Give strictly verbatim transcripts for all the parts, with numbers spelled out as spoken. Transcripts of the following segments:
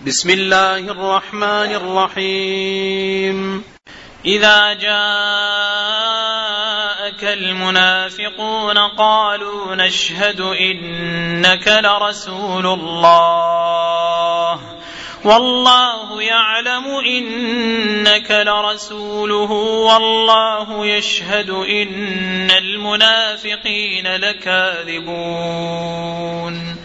بسم الله الرحمن الرحيم. إذا جاءك المنافقون قالوا نشهد إنك لرسول الله والله يعلم إنك لرسوله والله يشهد إن المنافقين لكاذبون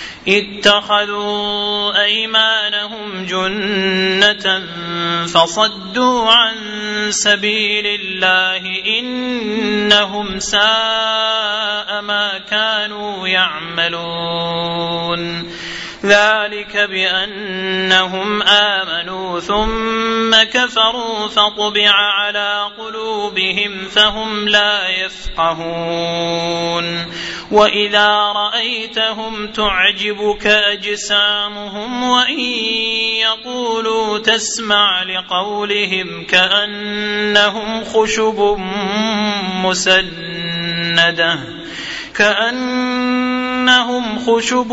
اتخذوا أيمانهم جنة فصدوا عن سبيل الله إنهم ساء ما كانوا يعملون ذلك بأنهم آمنوا ثم كفروا فطبع على قلوبهم فهم لا يفقهون وإذا رأيتهم تعجبك أجسامهم وإن يقولوا تسمع لقولهم كأنهم خشب مسندة كأنهم خشب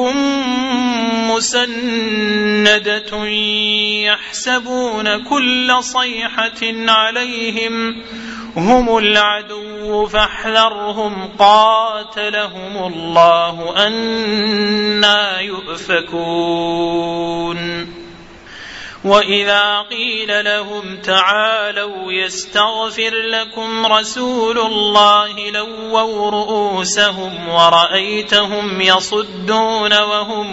مسندة يحسبون كل صيحة عليهم هم العدو فاحذرهم قاتلهم الله أنى يؤفكون وإذا قيل لهم تعالوا يستغفر لكم رسول الله لووا رؤوسهم ورأيتهم يصدون وهم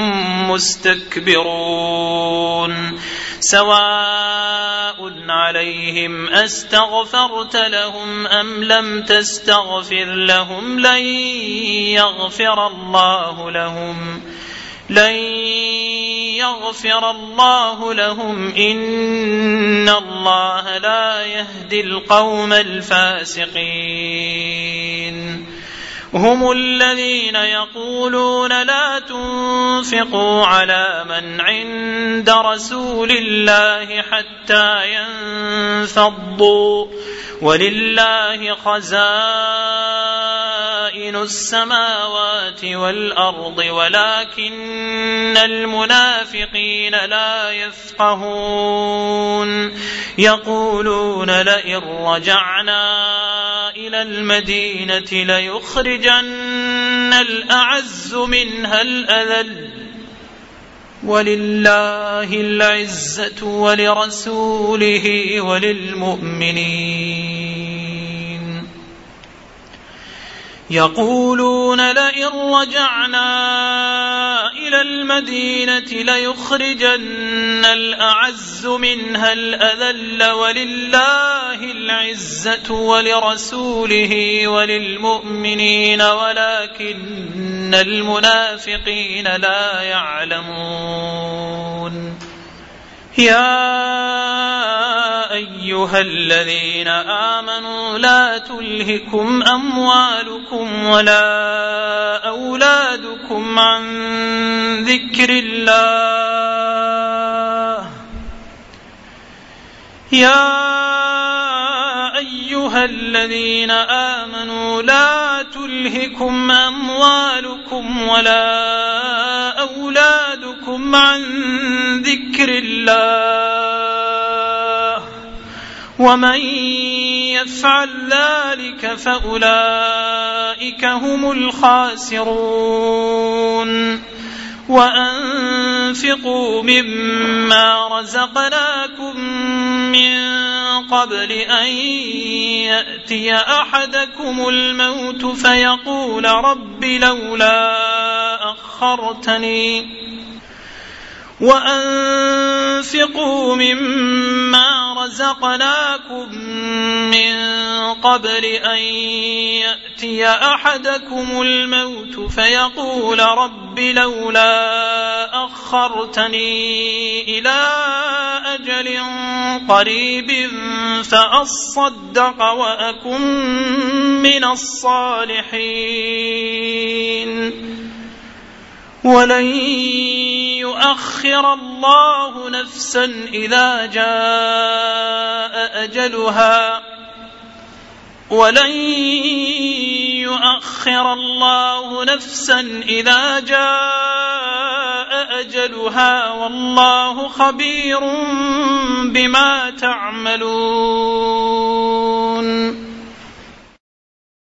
مستكبرون سواء عليهم أستغفرت لهم أم لم تستغفر لهم لن يغفر الله لهم لن يغفر الله لهم إن الله لا يهدي القوم الفاسقين هم الذين يقولون لا تنفقوا على من عند رسول الله حتى ينفضوا ولله خزائن السماوات والأرض ولكن المنافقين لا يفقهون يقولون لئن رجعنا إلى المدينة ليخرجن الأعز منها الأذل ولله العزة ولرسوله وللمؤمنين يقولون لئن رجعنا إلى المدينة ليخرجن الأعز منها الأذل ولله العزة ولرسوله وللمؤمنين ولكن المنافقين لا يعلمون يا أيها الذين آمنوا لا تلهكم أموالكم ولا أولادكم عن ذكر الله يا أيها الذين آمنوا لا تلهكم أموالكم ولا أولادكم عن ذكر الله ومن يفعل ذلك فأولئك هم الخاسرون وأنفقوا مما رزقناكم من قبل أن يأتي أحدكم الموت فيقول رب لولا أخرتني وأنفقوا مما رزقناكم من قبل أن يأتي أحدكم الموت فيقول رب لولا أخرتني إلى أجل قريب فأصدق وأكن من الصالحين ولن يؤخر الله نفسا إذا جاء أجلها ولن يؤخر الله نفسا إذا جاء أجلها أجلها والله خبير بما تعملون.